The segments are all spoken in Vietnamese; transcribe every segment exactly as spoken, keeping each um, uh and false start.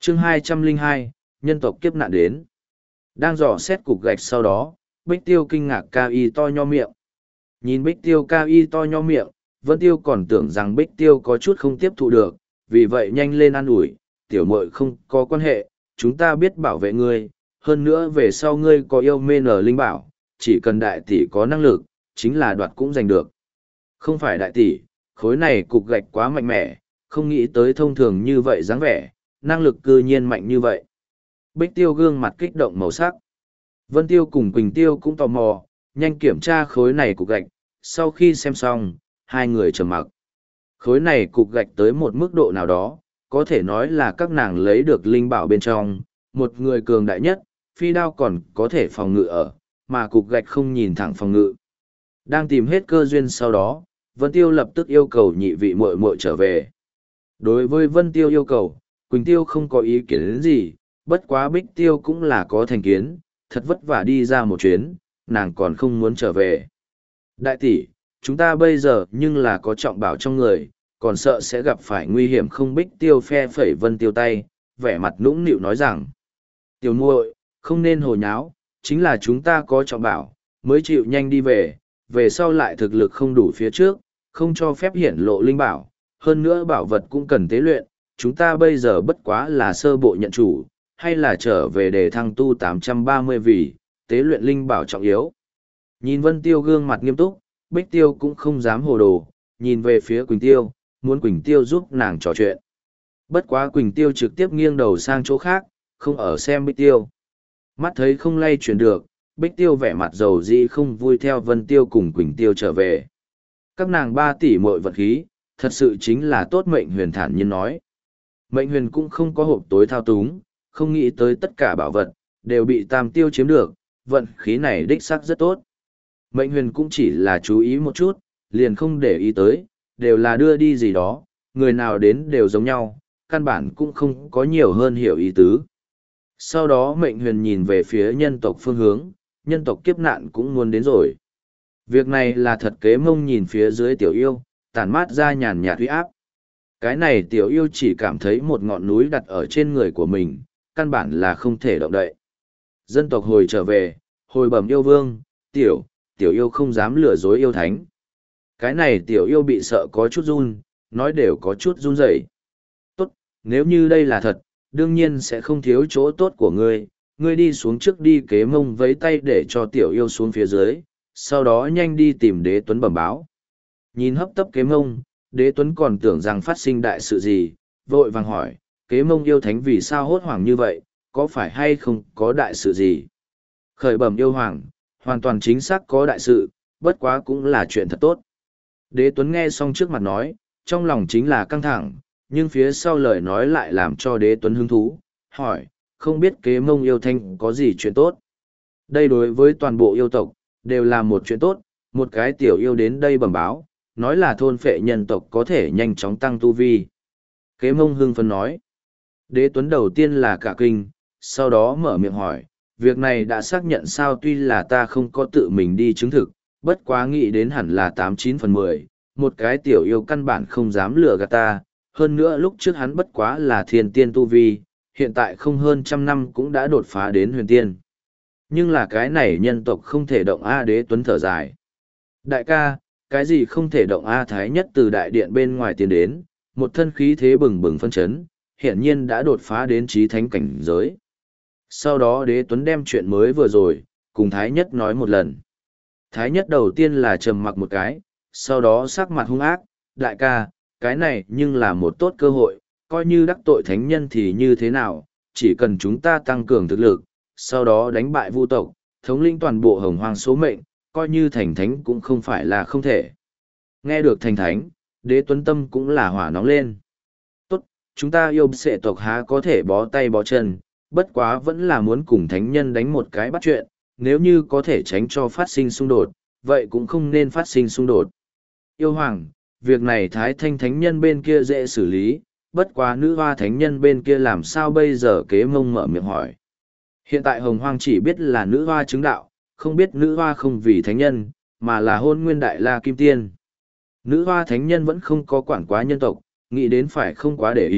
chương hai trăm lẻ hai, nhân tộc kiếp nạn đến. Đang dò xét cục gạch sau đó, Bích Tiêu kinh ngạc ca y to nho miệng. Nhìn Bích Tiêu ca y to nho miệng, Vân Tiêu còn tưởng rằng Bích Tiêu có chút không tiếp thụ được, vì vậy nhanh lên an ủi, tiểu muội không có quan hệ, chúng ta biết bảo vệ ngươi, hơn nữa về sau ngươi có yêu mê nở linh bảo, chỉ cần đại tỷ có năng lực, chính là đoạt cũng giành được. Không phải đại tỷ, khối này cục gạch quá mạnh mẽ, không nghĩ tới thông thường như vậy dáng vẻ, năng lực cư nhiên mạnh như vậy. Bích Tiêu gương mặt kích động màu sắc. Vân Tiêu cùng Quỳnh Tiêu cũng tò mò, nhanh kiểm tra khối này cục gạch, sau khi xem xong, hai người trầm mặc. Khối này cục gạch tới một mức độ nào đó, có thể nói là các nàng lấy được linh bảo bên trong, một người cường đại nhất, phi đao còn có thể phòng ngự ở, mà cục gạch không nhìn thẳng phòng ngự. Đang tìm hết cơ duyên sau đó, Vân Tiêu lập tức yêu cầu nhị vị muội muội trở về. Đối với Vân Tiêu yêu cầu, Quỳnh Tiêu không có ý kiến đến gì, bất quá Bích Tiêu cũng là có thành kiến, thật vất vả đi ra một chuyến, nàng còn không muốn trở về. Đại tỷ, chúng ta bây giờ nhưng là có trọng bảo trong người, còn sợ sẽ gặp phải nguy hiểm không. Bích Tiêu phe phẩy Vân Tiêu tay, vẻ mặt nũng nịu nói rằng, tiểu muội, không nên hồ nháo, chính là chúng ta có trọng bảo, mới chịu nhanh đi về, về sau lại thực lực không đủ phía trước, không cho phép hiển lộ linh bảo, hơn nữa bảo vật cũng cần tế luyện, chúng ta bây giờ bất quá là sơ bộ nhận chủ, hay là trở về để thăng tu tám trăm ba mươi vì, tế luyện linh bảo trọng yếu. Nhìn Vân Tiêu gương mặt nghiêm túc, Bích Tiêu cũng không dám hồ đồ, nhìn về phía Quỳnh Tiêu, muốn Quỳnh Tiêu giúp nàng trò chuyện. Bất quá Quỳnh Tiêu trực tiếp nghiêng đầu sang chỗ khác, không ở xem Bích Tiêu. Mắt thấy không lay chuyển được, Bích Tiêu vẻ mặt dầu dĩ không vui theo Vân Tiêu cùng Quỳnh Tiêu trở về. Các nàng ba tỷ muội vật khí, thật sự chính là tốt. Mệnh Huyền thản nhiên nói. Mệnh Huyền cũng không có hộp tối thao túng, không nghĩ tới tất cả bảo vật, đều bị Tam Tiêu chiếm được, vận khí này đích xác rất tốt. Mệnh Huyền cũng chỉ là chú ý một chút, liền không để ý tới, đều là đưa đi gì đó, người nào đến đều giống nhau, căn bản cũng không có nhiều hơn hiểu ý tứ. Sau đó Mệnh Huyền nhìn về phía nhân tộc phương hướng, nhân tộc kiếp nạn cũng muốn đến rồi. Việc này là thật. Kế Mông nhìn phía dưới tiểu yêu, tản mát ra nhàn nhạt uy áp. Cái này tiểu yêu chỉ cảm thấy một ngọn núi đặt ở trên người của mình, căn bản là không thể động đậy. Dân tộc hồi trở về, hồi bẩm yêu vương, tiểu, tiểu yêu không dám lừa dối yêu thánh. Cái này tiểu yêu bị sợ có chút run, nói đều có chút run rẩy. Tốt, nếu như đây là thật, đương nhiên sẽ không thiếu chỗ tốt của ngươi, ngươi đi xuống trước đi. Kế Mông vẫy tay để cho tiểu yêu xuống phía dưới, sau đó nhanh đi tìm Đế Tuấn bẩm báo. Nhìn hấp tấp Kế Mông, Đế Tuấn còn tưởng rằng phát sinh đại sự gì, vội vàng hỏi, Kế Mông yêu thánh vì sao hốt hoảng như vậy, có phải hay không có đại sự gì? Khởi bẩm yêu hoàng, hoàn toàn chính xác có đại sự, bất quá cũng là chuyện thật tốt. Đế Tuấn nghe xong trước mặt nói, trong lòng chính là căng thẳng, nhưng phía sau lời nói lại làm cho Đế Tuấn hứng thú, hỏi, không biết Kế Mông yêu thánh có gì chuyện tốt? Đây đối với toàn bộ yêu tộc, đều là một chuyện tốt, một cái tiểu yêu đến đây bẩm báo, nói là thôn phệ nhân tộc có thể nhanh chóng tăng tu vi. Kế Mông hưng phấn nói. Đế Tuấn đầu tiên là cả kinh, sau đó mở miệng hỏi, việc này đã xác nhận sao? Tuy là ta không có tự mình đi chứng thực, bất quá nghĩ đến hẳn là tám chín phần mười, một cái tiểu yêu căn bản không dám lừa gạt ta, hơn nữa lúc trước hắn bất quá là thiên tiên tu vi, hiện tại không hơn trăm năm cũng đã đột phá đến huyền tiên. Nhưng là cái này nhân tộc không thể động A. Đế Tuấn thở dài. Đại ca, cái gì không thể động A? Thái nhất từ đại điện bên ngoài tiến đến, một thân khí thế bừng bừng phân chấn, hiển nhiên đã đột phá đến chí thánh cảnh giới. Sau đó Đế Tuấn đem chuyện mới vừa rồi, cùng Thái nhất nói một lần. Thái nhất đầu tiên là trầm mặc một cái, sau đó sắc mặt hung ác, đại ca, cái này nhưng là một tốt cơ hội, coi như đắc tội thánh nhân thì như thế nào, chỉ cần chúng ta tăng cường thực lực, sau đó đánh bại vu tộc, thống lĩnh toàn bộ hồng hoang số mệnh, coi như thành thánh cũng không phải là không thể. Nghe được thành thánh, Đế Tuấn tâm cũng là hỏa nóng lên. Tốt, chúng ta yêu sệ tộc há có thể bó tay bó chân, bất quá vẫn là muốn cùng thánh nhân đánh một cái bắt chuyện, nếu như có thể tránh cho phát sinh xung đột, vậy cũng không nên phát sinh xung đột. Yêu hoàng, việc này Thái Thanh thánh nhân bên kia dễ xử lý, bất quá nữ hoa thánh nhân bên kia làm sao bây giờ? Kế Mông mở miệng hỏi. Hiện tại hồng hoang chỉ biết là nữ hoa chứng đạo, không biết nữ hoa không vì thánh nhân, mà là hôn nguyên đại la kim tiên. Nữ hoa thánh nhân vẫn không có quản quá nhân tộc, nghĩ đến phải không quá để ý,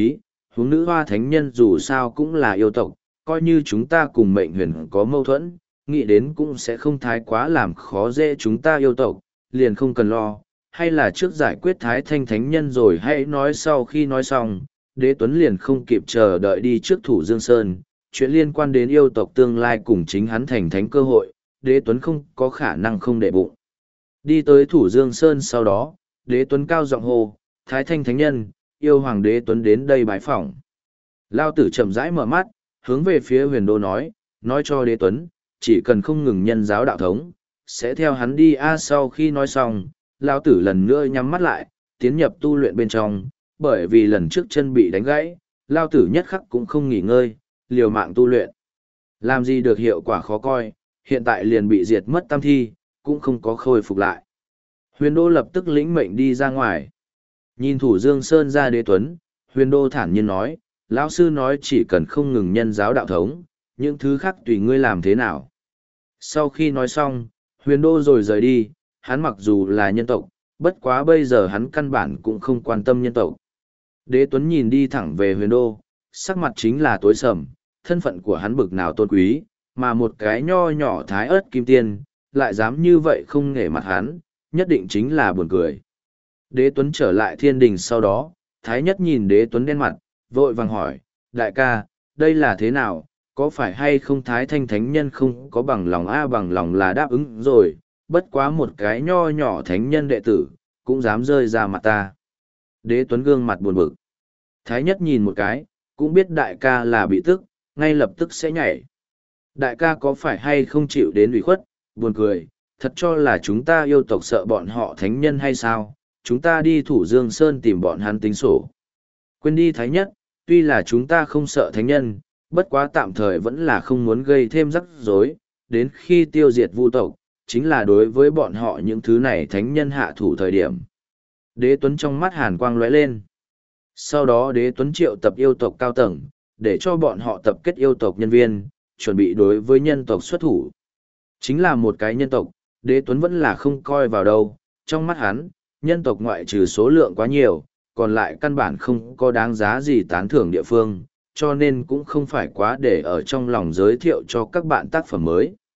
huống nữ hoa thánh nhân dù sao cũng là yêu tộc, coi như chúng ta cùng mệnh huyền có mâu thuẫn, nghĩ đến cũng sẽ không thái quá làm khó dễ chúng ta yêu tộc, liền không cần lo, hay là trước giải quyết thái thanh thánh nhân rồi hãy nói. Sau khi nói xong, đế tuấn liền không kịp chờ đợi đi trước thủ Dương Sơn, chuyện liên quan đến yêu tộc tương lai cùng chính hắn thành thánh cơ hội, đế tuấn không có khả năng không để bụng. Đi tới thủ Dương Sơn sau đó, đế tuấn cao giọng hô, thái thanh thánh nhân, yêu hoàng đế tuấn đến đây bái phỏng. Lao tử chậm rãi mở mắt, hướng về phía huyền đô nói, nói cho đế tuấn, chỉ cần không ngừng nhân giáo đạo thống, sẽ theo hắn đi a. Sau khi nói xong, Lao tử lần nữa nhắm mắt lại, tiến nhập tu luyện bên trong, bởi vì lần trước chân bị đánh gãy, Lao tử nhất khắc cũng không nghỉ ngơi, liều mạng tu luyện. Làm gì được hiệu quả khó coi, hiện tại liền bị diệt mất tam thi, cũng không có khôi phục lại. Huyền đô lập tức lĩnh mệnh đi ra ngoài. Nhìn thủ Dương Sơn ra đế tuấn, huyền đô thản nhiên nói, lão sư nói chỉ cần không ngừng nhân giáo đạo thống, những thứ khác tùy ngươi làm thế nào. Sau khi nói xong, huyền đô rồi rời đi, hắn mặc dù là nhân tộc, bất quá bây giờ hắn căn bản cũng không quan tâm nhân tộc. Đế tuấn nhìn đi thẳng về huyền đô, sắc mặt chính là tối sầm, thân phận của hắn bực nào tôn quý, mà một cái nho nhỏ thái ớt kim tiên, lại dám như vậy không nể mặt hắn, nhất định chính là buồn cười. Đế tuấn trở lại thiên đình sau đó, thái nhất nhìn đế tuấn đen mặt, vội vàng hỏi, đại ca, đây là thế nào, có phải hay không thái thanh thánh nhân không có bằng lòng a? Bằng lòng là đáp ứng rồi, bất quá một cái nho nhỏ thánh nhân đệ tử, cũng dám rơi ra mặt ta. Đế tuấn gương mặt buồn bực. Thái nhất nhìn một cái, cũng biết đại ca là bị tức, ngay lập tức sẽ nhảy. Đại ca có phải hay không chịu đến ủy khuất, buồn cười, thật cho là chúng ta yêu tộc sợ bọn họ thánh nhân hay sao, chúng ta đi thủ Dương Sơn tìm bọn hắn tính sổ. Quên đi thái nhất, tuy là chúng ta không sợ thánh nhân, bất quá tạm thời vẫn là không muốn gây thêm rắc rối, đến khi tiêu diệt vu tộc, chính là đối với bọn họ những thứ này thánh nhân hạ thủ thời điểm. Đế Tuấn trong mắt hàn quang lóe lên. Sau đó Đế Tuấn triệu tập yêu tộc cao tầng, để cho bọn họ tập kết yêu tộc nhân viên, chuẩn bị đối với nhân tộc xuất thủ. Chính là một cái nhân tộc, Đế Tuấn vẫn là không coi vào đâu, trong mắt hắn, nhân tộc ngoại trừ số lượng quá nhiều, còn lại căn bản không có đáng giá gì tán thưởng địa phương, cho nên cũng không phải quá để ở trong lòng giới thiệu cho các bạn tác phẩm mới.